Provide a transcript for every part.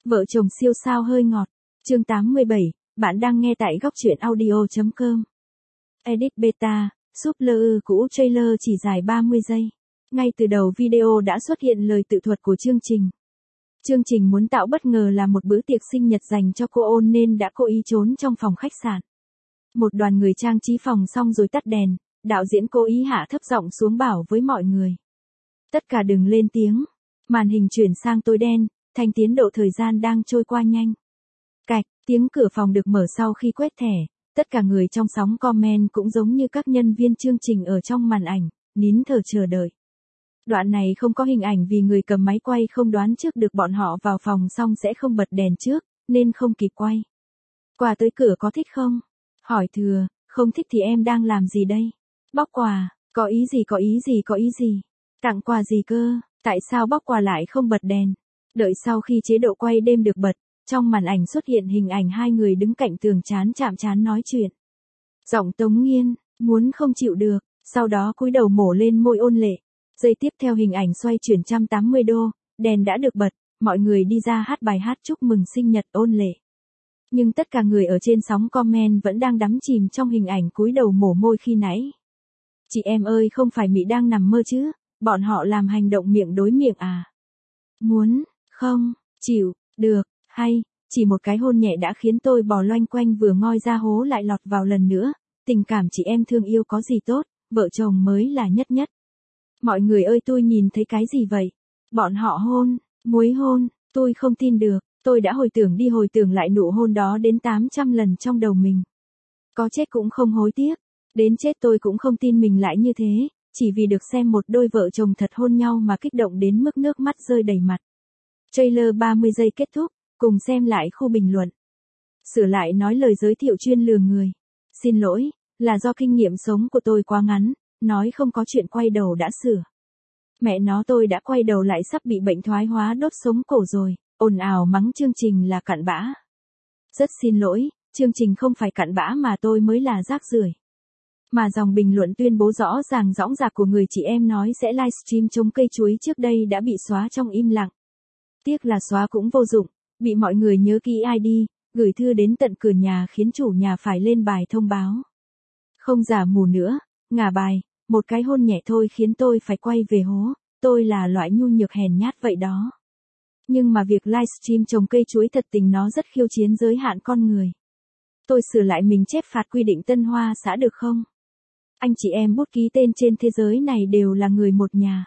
Vợ chồng siêu sao hơi ngọt. Chương 87, bạn đang nghe tại góc truyện audio.com. Edit beta, Super cũ trailer chỉ dài 30 giây. Ngay từ đầu video đã xuất hiện lời tự thuật của chương trình. Chương trình muốn tạo bất ngờ là một bữa tiệc sinh nhật dành cho cô Ôn nên đã cố ý trốn trong phòng khách sạn. Một đoàn người trang trí phòng xong rồi tắt đèn, đạo diễn cố ý hạ thấp giọng xuống bảo với mọi người. Tất cả đừng lên tiếng. Màn hình chuyển sang tối đen, thành tiến độ thời gian đang trôi qua nhanh. Cạch, tiếng cửa phòng được mở sau khi quét thẻ, tất cả người trong sóng comment cũng giống như các nhân viên chương trình ở trong màn ảnh, nín thở chờ đợi. Đoạn này không có hình ảnh vì người cầm máy quay không đoán trước được bọn họ vào phòng xong sẽ không bật đèn trước, nên không kịp quay. Quà tới cửa có thích không? Hỏi thừa, không thích thì em đang làm gì đây? Bóc quà, có ý gì? Tặng quà gì cơ? Tại sao bóc quà lại không bật đèn? Đợi sau khi chế độ quay đêm được bật, trong màn ảnh xuất hiện hình ảnh hai người đứng cạnh tường chán chạm trán nói chuyện. Giọng Tống Nghiên, muốn không chịu được, sau đó cúi đầu mổ lên môi Ôn Lệ. Giây tiếp theo hình ảnh xoay chuyển 180 độ, đèn đã được bật, mọi người đi ra hát bài hát chúc mừng sinh nhật Ôn Lệ. Nhưng tất cả người ở trên sóng comment vẫn đang đắm chìm trong hình ảnh cúi đầu mổ môi khi nãy. Chị em ơi, không phải Mỹ đang nằm mơ chứ, bọn họ làm hành động miệng đối miệng à? Muốn, không, chịu, được, hay, chỉ một cái hôn nhẹ đã khiến tôi bò loanh quanh vừa ngoi ra hố lại lọt vào lần nữa, tình cảm chị em thương yêu có gì tốt, vợ chồng mới là nhất nhất. Mọi người ơi, tôi nhìn thấy cái gì vậy? Bọn họ hôn, muối hôn, tôi không tin được, tôi đã hồi tưởng đi hồi tưởng lại nụ hôn đó đến 800 lần trong đầu mình. Có chết cũng không hối tiếc, đến chết tôi cũng không tin mình lại như thế, chỉ vì được xem một đôi vợ chồng thật hôn nhau mà kích động đến mức nước mắt rơi đầy mặt. Trailer 30 giây kết thúc, cùng xem lại khu bình luận. Sửa lại nói lời giới thiệu chuyên lừa người. Xin lỗi, là do kinh nghiệm sống của tôi quá ngắn, nói không có chuyện quay đầu đã sửa. Mẹ nó, tôi đã quay đầu lại sắp bị bệnh thoái hóa đốt sống cổ rồi, ồn ào mắng chương trình là cặn bã. Rất xin lỗi, chương trình không phải cặn bã mà tôi mới là rác rưởi. Mà dòng bình luận tuyên bố rõ ràng dõng dạc của người chị em nói sẽ livestream trồng cây chuối trước đây đã bị xóa trong im lặng. Tiếc là xóa cũng vô dụng, bị mọi người nhớ kỹ ID, gửi thư đến tận cửa nhà khiến chủ nhà phải lên bài thông báo. Không giả mù nữa, ngả bài, một cái hôn nhẹ thôi khiến tôi phải quay về hố, tôi là loại nhu nhược hèn nhát vậy đó. Nhưng mà việc livestream trồng cây chuối thật tình nó rất khiêu chiến giới hạn con người. Tôi sửa lại mình chép phạt quy định Tân Hoa xã được không? Anh chị em bút ký tên trên thế giới này đều là người một nhà.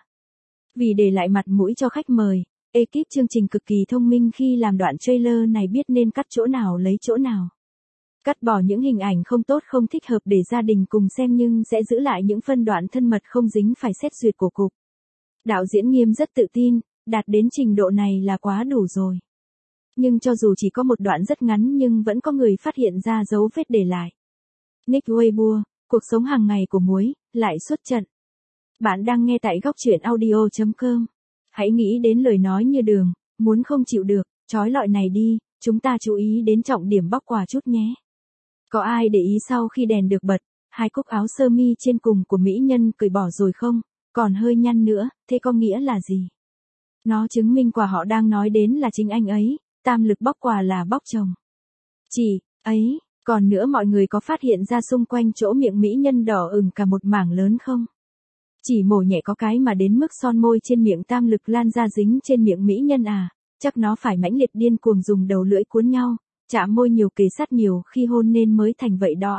Vì để lại mặt mũi cho khách mời, ekip chương trình cực kỳ thông minh khi làm đoạn trailer này biết nên cắt chỗ nào lấy chỗ nào. Cắt bỏ những hình ảnh không tốt không thích hợp để gia đình cùng xem nhưng sẽ giữ lại những phân đoạn thân mật không dính phải xét duyệt của cục. Đạo diễn Nghiêm rất tự tin, đạt đến trình độ này là quá đủ rồi. Nhưng cho dù chỉ có một đoạn rất ngắn nhưng vẫn có người phát hiện ra dấu vết để lại. Nick Weibo, cuộc sống hàng ngày của muối, lại xuất trận. Bạn đang nghe tại góc truyện audio.com. Hãy nghĩ đến lời nói như đường, muốn không chịu được, trói lọi này đi, chúng ta chú ý đến trọng điểm bóc quà chút nhé. Có ai để ý sau khi đèn được bật, hai cúc áo sơ mi trên cùng của mỹ nhân cởi bỏ rồi không? Còn hơi nhăn nữa, thế có nghĩa là gì? Nó chứng minh quà họ đang nói đến là chính anh ấy, tam lực bóc quà là bóc chồng. Chị ấy, còn nữa, mọi người có phát hiện ra xung quanh chỗ miệng mỹ nhân đỏ ửng cả một mảng lớn không? Chỉ mổ nhẹ có cái mà đến mức son môi trên miệng tam lực lan ra dính trên miệng mỹ nhân à, chắc nó phải mãnh liệt điên cuồng dùng đầu lưỡi cuốn nhau, chạm môi nhiều kề sát nhiều khi hôn nên mới thành vậy đó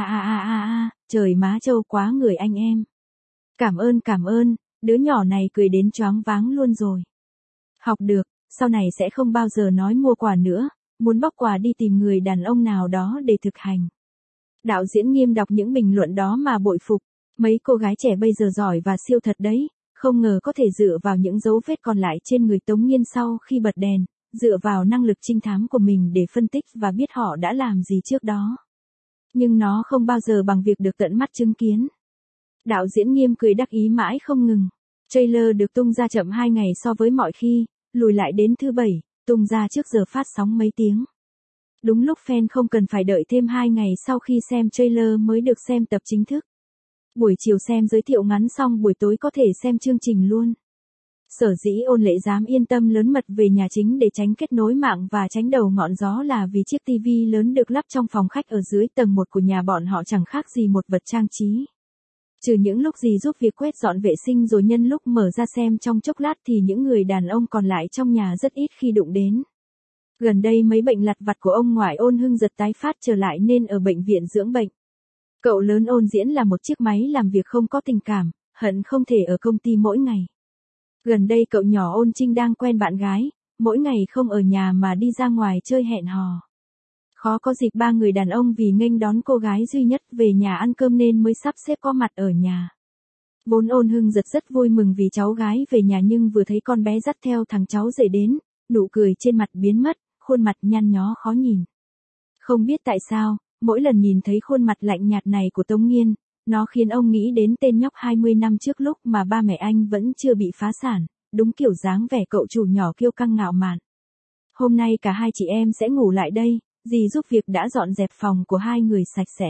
trời má trâu quá người anh em. Cảm ơn, đứa nhỏ này cười đến choáng váng luôn rồi. Học được, sau này sẽ không bao giờ nói mua quà nữa, muốn bóc quà đi tìm người đàn ông nào đó để thực hành. Đạo diễn Nghiêm đọc những bình luận đó mà bội phục, mấy cô gái trẻ bây giờ giỏi và siêu thật đấy, không ngờ có thể dựa vào những dấu vết còn lại trên người Tống Nghiên sau khi bật đèn, dựa vào năng lực trinh thám của mình để phân tích và biết họ đã làm gì trước đó. Nhưng nó không bao giờ bằng việc được tận mắt chứng kiến. Đạo diễn Nghiêm cười đắc ý mãi không ngừng. Trailer được tung ra chậm 2 ngày so với mọi khi, lùi lại đến thứ Bảy, tung ra trước giờ phát sóng mấy tiếng. Đúng lúc fan không cần phải đợi thêm 2 ngày sau khi xem trailer mới được xem tập chính thức. Buổi chiều xem giới thiệu ngắn xong buổi tối có thể xem chương trình luôn. Sở dĩ Ôn Lệ dám yên tâm lớn mật về nhà chính để tránh kết nối mạng và tránh đầu ngọn gió là vì chiếc tivi lớn được lắp trong phòng khách ở dưới tầng 1 của nhà bọn họ chẳng khác gì một vật trang trí. Trừ những lúc gì giúp việc quét dọn vệ sinh rồi nhân lúc mở ra xem trong chốc lát thì những người đàn ông còn lại trong nhà rất ít khi đụng đến. Gần đây mấy bệnh lặt vặt của ông ngoại Ôn Hưng Giật tái phát trở lại nên ở bệnh viện dưỡng bệnh. Cậu lớn Ôn Diễn là một chiếc máy làm việc không có tình cảm, hận không thể ở công ty mỗi ngày. Gần đây cậu nhỏ Ôn Trinh đang quen bạn gái, mỗi ngày không ở nhà mà đi ra ngoài chơi hẹn hò. Khó có dịp ba người đàn ông vì nghênh đón cô gái duy nhất về nhà ăn cơm nên mới sắp xếp có mặt ở nhà. Vốn Ôn Hưng Giật rất vui mừng vì cháu gái về nhà nhưng vừa thấy con bé dắt theo thằng cháu rể đến, nụ cười trên mặt biến mất, khuôn mặt nhăn nhó khó nhìn. Không biết tại sao, mỗi lần nhìn thấy khuôn mặt lạnh nhạt này của Tống Nghiên, nó khiến ông nghĩ đến tên nhóc 20 năm trước lúc mà ba mẹ anh vẫn chưa bị phá sản, đúng kiểu dáng vẻ cậu chủ nhỏ kiêu căng ngạo mạn. Hôm nay cả hai chị em sẽ ngủ lại đây, dì giúp việc đã dọn dẹp phòng của hai người sạch sẽ.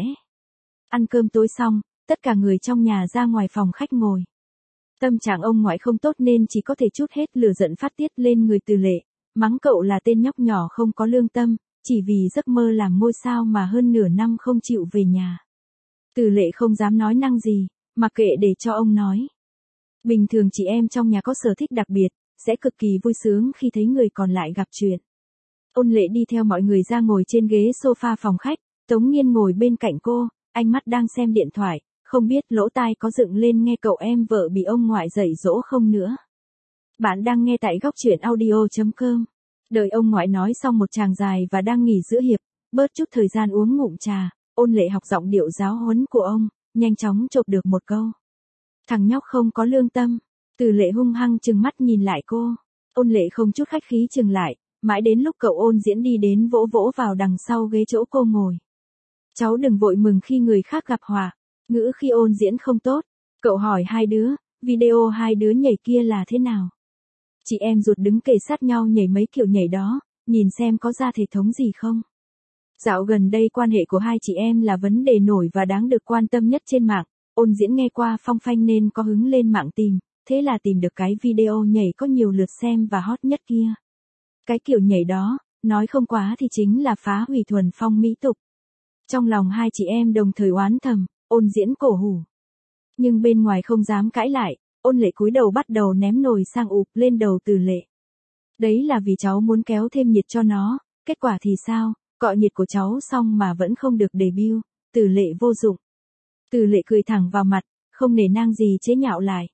Ăn cơm tối xong, tất cả người trong nhà ra ngoài phòng khách ngồi. Tâm trạng ông ngoại không tốt nên chỉ có thể trút hết lửa giận phát tiết lên người Từ Lệ, mắng cậu là tên nhóc nhỏ không có lương tâm, chỉ vì giấc mơ làm ngôi sao mà hơn nửa năm không chịu về nhà. Từ Lệ không dám nói năng gì, mặc kệ để cho ông nói. Bình thường chị em trong nhà có sở thích đặc biệt, sẽ cực kỳ vui sướng khi thấy người còn lại gặp chuyện. Ôn Lệ đi theo mọi người ra ngồi trên ghế sofa phòng khách, Tống Nghiên ngồi bên cạnh cô, ánh mắt đang xem điện thoại, không biết lỗ tai có dựng lên nghe cậu em vợ bị ông ngoại dạy dỗ không nữa. Bạn đang nghe tại góc truyện audio.com. Đợi ông ngoại nói xong một tràng dài và đang nghỉ giữa hiệp, bớt chút thời gian uống ngụm trà, Ôn Lệ học giọng điệu giáo huấn của ông, nhanh chóng chộp được một câu. Thằng nhóc không có lương tâm. Từ Lệ hung hăng trừng mắt nhìn lại cô. Ôn Lệ không chút khách khí trừng lại, mãi đến lúc cậu Ôn Diễn đi đến vỗ vỗ vào đằng sau ghế chỗ cô ngồi. Cháu đừng vội mừng khi người khác gặp họa. Ngữ khi Ôn Diễn không tốt. Cậu hỏi hai đứa, video hai đứa nhảy kia là thế nào? Chị em ruột đứng kề sát nhau nhảy mấy kiểu nhảy đó, nhìn xem có ra thể thống gì không? Dạo gần đây quan hệ của hai chị em là vấn đề nổi và đáng được quan tâm nhất trên mạng. Ôn Diễn nghe qua phong phanh nên có hứng lên mạng tìm, thế là tìm được cái video nhảy có nhiều lượt xem và hot nhất kia. Cái kiểu nhảy đó, nói không quá thì chính là phá hủy thuần phong mỹ tục. Trong lòng hai chị em đồng thời oán thầm, Ôn Diễn cổ hủ. Nhưng bên ngoài không dám cãi lại, Ôn Lệ cúi đầu bắt đầu ném nồi sang ụp lên đầu Từ Lệ. Đấy là vì cháu muốn kéo thêm nhiệt cho nó, kết quả thì sao, cọ nhiệt của cháu xong mà vẫn không được debut, Từ Lệ vô dụng. Từ Lệ cười thẳng vào mặt, không nể nang gì chế nhạo lại.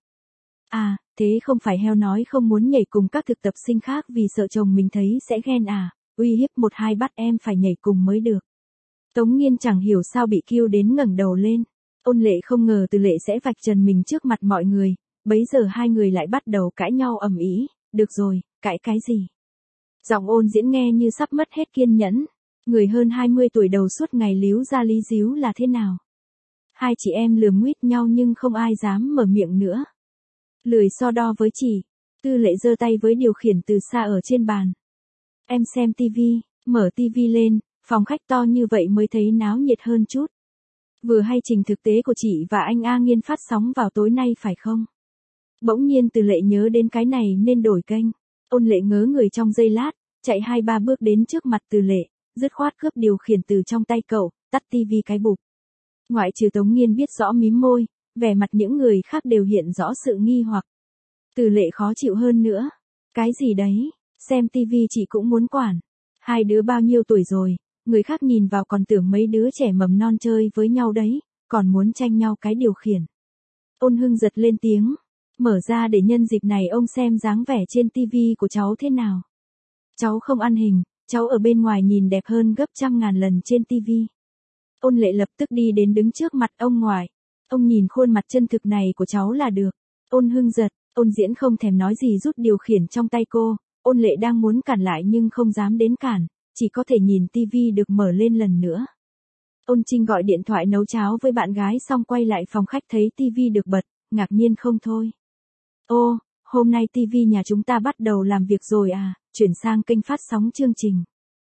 À, thế không phải heo nói không muốn nhảy cùng các thực tập sinh khác vì sợ chồng mình thấy sẽ ghen à, uy hiếp một hai bắt em phải nhảy cùng mới được. Tống Nghiên chẳng hiểu sao bị kêu đến ngẩng đầu lên. Ôn Lệ không ngờ Từ Lệ sẽ vạch trần mình trước mặt mọi người, bấy giờ hai người lại bắt đầu cãi nhau ầm ĩ. Được rồi, cãi cái gì? Giọng Ôn Diễn nghe như sắp mất hết kiên nhẫn. Người hơn 20 tuổi đầu suốt ngày líu ra lý díu là thế nào? Hai chị em lườm nguýt nhau nhưng không ai dám mở miệng nữa. Lười so đo với chị. Tư Lệ giơ tay với điều khiển từ xa ở trên bàn. Em xem tivi, mở tivi lên, phòng khách to như vậy mới thấy náo nhiệt hơn chút. Vừa hay trình thực tế của chị và anh A Nghiên phát sóng vào tối nay phải không? Bỗng nhiên Từ Lệ nhớ đến cái này nên đổi kênh. Ôn Lệ ngớ người trong giây lát, chạy 2-3 bước đến trước mặt Từ Lệ, dứt khoát cướp điều khiển từ trong tay cậu, tắt tivi cái bụp. Ngoại trừ Tống Nghiên biết rõ mím môi, vẻ mặt những người khác đều hiện rõ sự nghi hoặc. Từ Lệ khó chịu hơn nữa. Cái gì đấy, xem tivi chị cũng muốn quản. Hai đứa bao nhiêu tuổi rồi, người khác nhìn vào còn tưởng mấy đứa trẻ mầm non chơi với nhau đấy, còn muốn tranh nhau cái điều khiển. Ôn Hưng giật lên tiếng, mở ra để nhân dịp này ông xem dáng vẻ trên tivi của cháu thế nào. Cháu không ăn hình, cháu ở bên ngoài nhìn đẹp hơn gấp trăm ngàn lần trên tivi. Ôn Lệ lập tức đi đến đứng trước mặt ông ngoại. Ông nhìn khuôn mặt chân thực này của cháu là được. Ôn Hưng giật, Ôn Diễn không thèm nói gì rút điều khiển trong tay cô. Ôn Lệ đang muốn cản lại nhưng không dám đến cản, chỉ có thể nhìn tivi được mở lên lần nữa. Ôn Trinh gọi điện thoại nấu cháo với bạn gái xong quay lại phòng khách thấy tivi được bật, ngạc nhiên không thôi. Ô, hôm nay tivi nhà chúng ta bắt đầu làm việc rồi à, chuyển sang kênh phát sóng chương trình.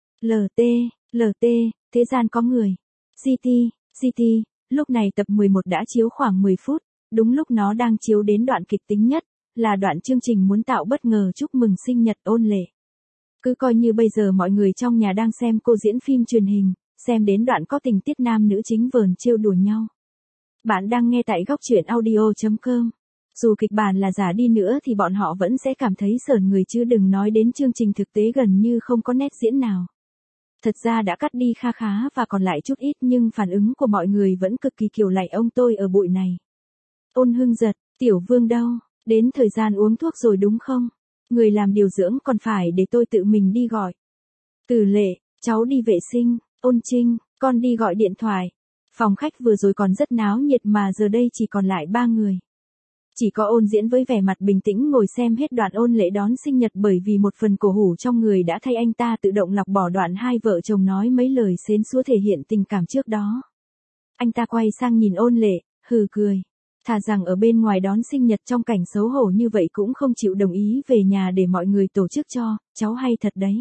LT, thế gian có người. GT, lúc này tập 11 đã chiếu khoảng 10 phút, đúng lúc nó đang chiếu đến đoạn kịch tính nhất, là đoạn chương trình muốn tạo bất ngờ chúc mừng sinh nhật Ôn Lệ. Cứ coi như bây giờ mọi người trong nhà đang xem cô diễn phim truyền hình, xem đến đoạn có tình tiết nam nữ chính vờn trêu đùa nhau. Bạn đang nghe tại góc truyện audio.com. Dù kịch bản là giả đi nữa thì bọn họ vẫn sẽ cảm thấy sởn người chứ đừng nói đến chương trình thực tế gần như không có nét diễn nào. Thật ra đã cắt đi kha khá và còn lại chút ít nhưng phản ứng của mọi người vẫn cực kỳ kiểu lạy ông tôi ở bụi này. Ôn Hưng giật, Tiểu Vương đâu, đến thời gian uống thuốc rồi đúng không? Người làm điều dưỡng còn phải để tôi tự mình đi gọi. Từ Lệ, cháu đi vệ sinh. Ôn Trinh, con đi gọi điện thoại. Phòng khách vừa rồi còn rất náo nhiệt mà giờ đây chỉ còn lại 3 người. Chỉ có Ôn Diễn với vẻ mặt bình tĩnh ngồi xem hết đoạn Ôn Lệ đón sinh nhật bởi vì một phần cổ hủ trong người đã thay anh ta tự động lọc bỏ đoạn hai vợ chồng nói mấy lời xến xúa thể hiện tình cảm trước đó. Anh ta quay sang nhìn Ôn Lệ, hừ cười. Thà rằng ở bên ngoài đón sinh nhật trong cảnh xấu hổ như vậy cũng không chịu đồng ý về nhà để mọi người tổ chức cho, cháu hay thật đấy.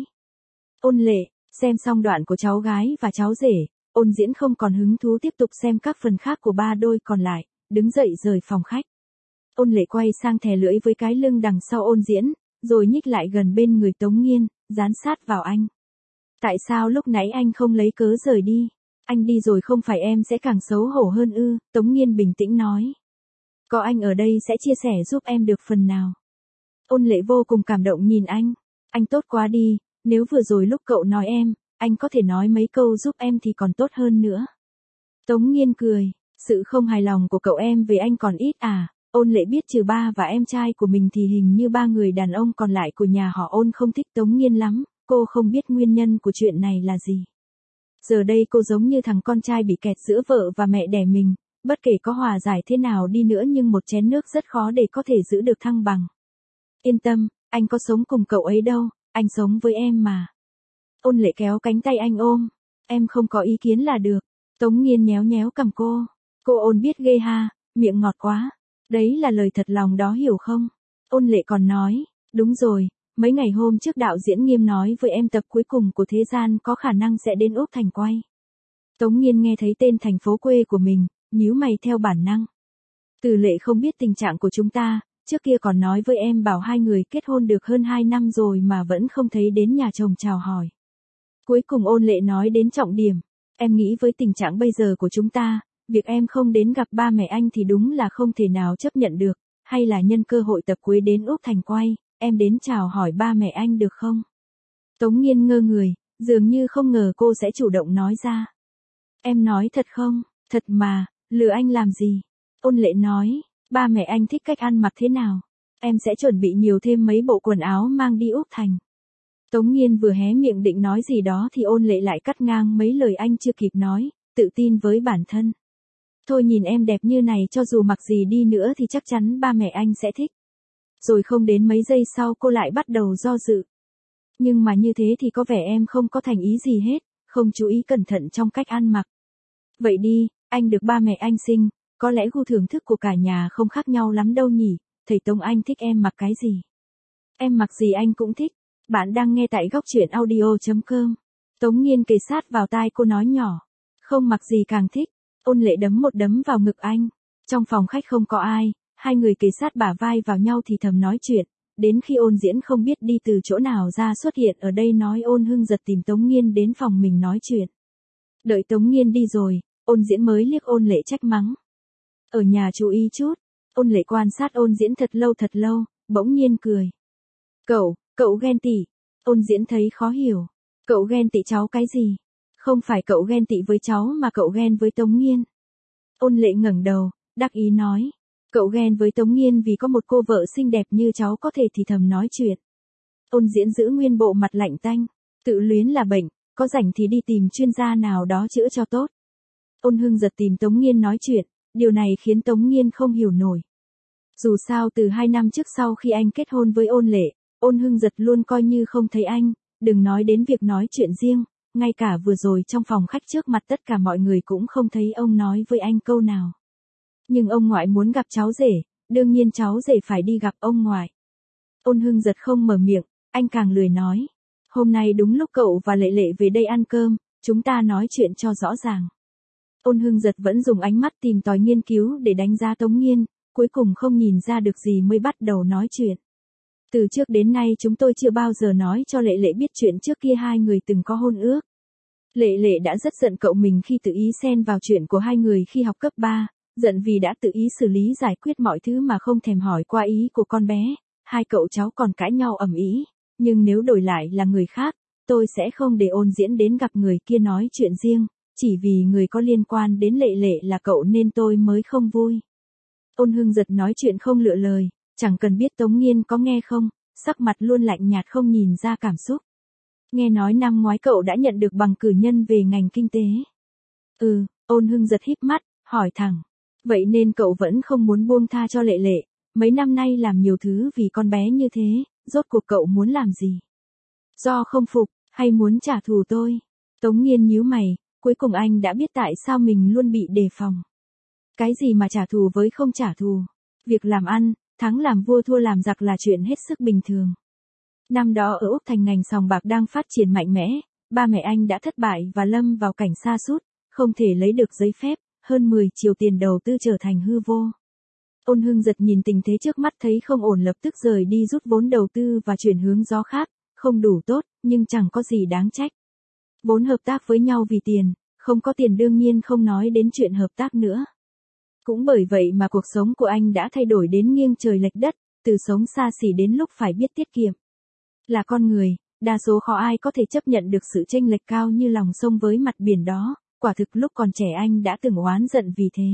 Ôn Lệ, xem xong đoạn của cháu gái và cháu rể, Ôn Diễn không còn hứng thú tiếp tục xem các phần khác của ba đôi còn lại, đứng dậy rời phòng khách. Ôn Lệ quay sang thè lưỡi với cái lưng đằng sau Ôn Diễn, rồi nhích lại gần bên người Tống Nghiên, dán sát vào anh. Tại sao lúc nãy anh không lấy cớ rời đi? Anh đi rồi không phải em sẽ càng xấu hổ hơn ư? Tống Nghiên bình tĩnh nói. Có anh ở đây sẽ chia sẻ giúp em được phần nào. Ôn Lệ vô cùng cảm động nhìn anh tốt quá đi, nếu vừa rồi lúc cậu nói em, anh có thể nói mấy câu giúp em thì còn tốt hơn nữa. Tống Nghiên cười, sự không hài lòng của cậu em về anh còn ít à? Ôn Lệ biết trừ ba và em trai của mình thì hình như 3 người đàn ông còn lại của nhà họ Ôn không thích Tống Nghiên lắm, cô không biết nguyên nhân của chuyện này là gì. Giờ đây cô giống như thằng con trai bị kẹt giữa vợ và mẹ đẻ mình, bất kể có hòa giải thế nào đi nữa nhưng một chén nước rất khó để có thể giữ được thăng bằng. Yên tâm, anh có sống cùng cậu ấy đâu, anh sống với em mà. Ôn Lệ kéo cánh tay anh ôm, em không có ý kiến là được. Tống Nghiên nhéo nhéo cằm cô Ôn biết ghê ha, miệng ngọt quá. Đấy là lời thật lòng đó hiểu không? Ôn Lệ còn nói, đúng rồi, mấy ngày hôm trước đạo diễn Nghiêm nói với em tập cuối cùng của Thế Gian có khả năng sẽ đến Úc Thành quay. Tống Nghiên nghe thấy tên thành phố quê của mình, nhíu mày theo bản năng. Từ Lệ không biết tình trạng của chúng ta, trước kia còn nói với em bảo hai người kết hôn được hơn 2 năm rồi mà vẫn không thấy đến nhà chồng chào hỏi. Cuối cùng Ôn Lệ nói đến trọng điểm, em nghĩ với tình trạng bây giờ của chúng ta, việc em không đến gặp ba mẹ anh thì đúng là không thể nào chấp nhận được, hay là nhân cơ hội tập cuối đến Úc Thành quay, em đến chào hỏi ba mẹ anh được không? Tống Nghiên ngơ người, dường như không ngờ cô sẽ chủ động nói ra. Em nói thật không? Thật mà, lừa anh làm gì? Ôn Lệ nói, ba mẹ anh thích cách ăn mặc thế nào? Em sẽ chuẩn bị nhiều thêm mấy bộ quần áo mang đi Úc Thành. Tống Nghiên vừa hé miệng định nói gì đó thì Ôn Lệ lại cắt ngang mấy lời anh chưa kịp nói, tự tin với bản thân. Thôi nhìn em đẹp như này cho dù mặc gì đi nữa thì chắc chắn ba mẹ anh sẽ thích. Rồi không đến mấy giây sau cô lại bắt đầu do dự. Nhưng mà như thế thì có vẻ em không có thành ý gì hết, không chú ý cẩn thận trong cách ăn mặc. Vậy đi, anh được ba mẹ anh sinh, có lẽ gu thưởng thức của cả nhà không khác nhau lắm đâu nhỉ, thầy Tống anh thích em mặc cái gì? Em mặc gì anh cũng thích. Bạn đang nghe tại góc truyện audio.com. Tống Nghiên kề sát vào tai cô nói nhỏ. Không mặc gì càng thích. Ôn Lệ đấm một đấm vào ngực anh. Trong phòng khách không có ai, hai người kề sát bả vai vào nhau thì thầm nói chuyện. Đến khi Ôn Diễn không biết đi từ chỗ nào ra xuất hiện ở đây nói Ôn Hưng giật tìm Tống Nghiên đến phòng mình nói chuyện. Đợi Tống Nghiên đi rồi, Ôn Diễn mới liếc Ôn Lệ trách mắng. Ở nhà chú ý chút. Ôn Lệ quan sát Ôn Diễn thật lâu, bỗng nhiên cười. Cậu ghen tị. Ôn Diễn thấy khó hiểu. Cậu ghen tị cháu cái gì? Không phải cậu ghen tị với cháu mà cậu ghen với Tống Nghiên. Ôn Lệ ngẩng đầu, đắc ý nói. Cậu ghen với Tống Nghiên vì có một cô vợ xinh đẹp như cháu có thể thì thầm nói chuyện. Ôn Diễn giữ nguyên bộ mặt lạnh tanh. Tự luyến là bệnh, có rảnh thì đi tìm chuyên gia nào đó chữa cho tốt. Ôn Hưng giật tìm Tống Nghiên nói chuyện, điều này khiến Tống Nghiên không hiểu nổi. Dù sao từ 2 năm trước sau khi anh kết hôn với Ôn Lệ, Ôn Hưng giật luôn coi như không thấy anh, đừng nói đến việc nói chuyện riêng, ngay cả vừa rồi trong phòng khách trước mặt tất cả mọi người cũng không thấy ông nói với anh câu nào. Nhưng ông ngoại muốn gặp cháu rể, đương nhiên cháu rể phải đi gặp ông ngoại. Ôn Hưng giật không mở miệng, anh càng lười nói. Hôm nay đúng lúc cậu và Lệ Lệ về đây ăn cơm, chúng ta nói chuyện cho rõ ràng. Ôn Hưng giật vẫn dùng ánh mắt tìm tòi nghiên cứu để đánh giá Tống Nghiên, cuối cùng không nhìn ra được gì mới bắt đầu nói chuyện. Từ trước đến nay chúng tôi chưa bao giờ nói cho Lệ Lệ biết chuyện trước kia hai người từng có hôn ước. Lệ Lệ đã rất giận cậu mình khi tự ý xen vào chuyện của hai người khi học cấp 3, giận vì đã tự ý xử lý giải quyết mọi thứ mà không thèm hỏi qua ý của con bé. Hai cậu cháu còn cãi nhau ầm ĩ, nhưng nếu đổi lại là người khác, tôi sẽ không để Ôn Diễn đến gặp người kia nói chuyện riêng, chỉ vì người có liên quan đến Lệ Lệ là cậu nên tôi mới không vui. Ôn Hưng Giật nói chuyện không lựa lời, chẳng cần biết Tống Nghiên có nghe không, sắc mặt luôn lạnh nhạt không nhìn ra cảm xúc. Nghe nói năm ngoái cậu đã nhận được bằng cử nhân về ngành kinh tế. Ôn Hưng Giật híp mắt, hỏi thẳng. Vậy nên cậu vẫn không muốn buông tha cho Lệ Lệ, mấy năm nay làm nhiều thứ vì con bé như thế, rốt cuộc cậu muốn làm gì? Do không phục, hay muốn trả thù tôi? Tống Nghiên nhíu mày, cuối cùng anh đã biết tại sao mình luôn bị đề phòng. Cái gì mà trả thù với không trả thù? Việc làm ăn, thắng làm vua thua làm giặc là chuyện hết sức bình thường. Năm đó ở Úc Thành ngành sòng bạc đang phát triển mạnh mẽ, ba mẹ anh đã thất bại và lâm vào cảnh sa sút, không thể lấy được giấy phép, hơn 10 triệu tiền đầu tư trở thành hư vô. Ôn Hưng Giật nhìn tình thế trước mắt thấy không ổn lập tức rời đi rút vốn đầu tư và chuyển hướng gió khác, không đủ tốt, nhưng chẳng có gì đáng trách. Vốn hợp tác với nhau vì tiền, không có tiền đương nhiên không nói đến chuyện hợp tác nữa. Cũng bởi vậy mà cuộc sống của anh đã thay đổi đến nghiêng trời lệch đất, từ sống xa xỉ đến lúc phải biết tiết kiệm. Là con người, đa số khó ai có thể chấp nhận được sự chênh lệch cao như lòng sông với mặt biển đó, quả thực lúc còn trẻ anh đã từng oán giận vì thế.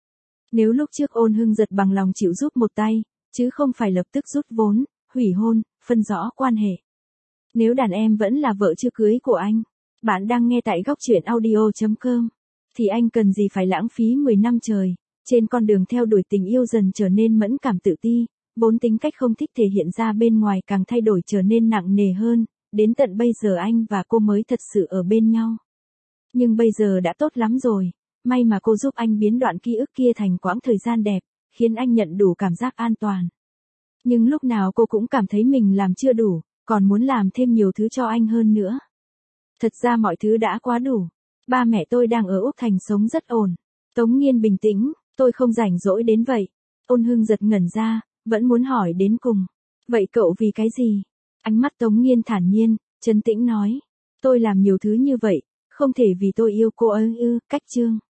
Nếu lúc trước Ôn Hưng Giật bằng lòng chịu giúp một tay, chứ không phải lập tức rút vốn, hủy hôn, phân rõ quan hệ. Nếu đàn em vẫn là vợ chưa cưới của anh, bạn đang nghe tại góc truyện audio.com, thì anh cần gì phải lãng phí 10 năm trời, trên con đường theo đuổi tình yêu dần trở nên mẫn cảm tự ti, vốn tính cách không thích thể hiện ra bên ngoài càng thay đổi trở nên nặng nề hơn, đến tận bây giờ anh và cô mới thật sự ở bên nhau. Nhưng bây giờ đã tốt lắm rồi, may mà cô giúp anh biến đoạn ký ức kia thành quãng thời gian đẹp, khiến anh nhận đủ cảm giác an toàn. Nhưng lúc nào cô cũng cảm thấy mình làm chưa đủ, còn muốn làm thêm nhiều thứ cho anh hơn nữa. Thật ra mọi thứ đã quá đủ. Ba mẹ tôi đang ở Úc Thành sống rất ổn. Tống Nghiên bình tĩnh, tôi không rảnh rỗi đến vậy. Ôn Hưng Giật ngẩn ra, vẫn muốn hỏi đến cùng. Vậy cậu vì cái gì? Ánh mắt Tống Nghiên thản nhiên, trấn tĩnh nói. Tôi làm nhiều thứ như vậy, không thể vì tôi yêu cô ấy ư, cách Trương.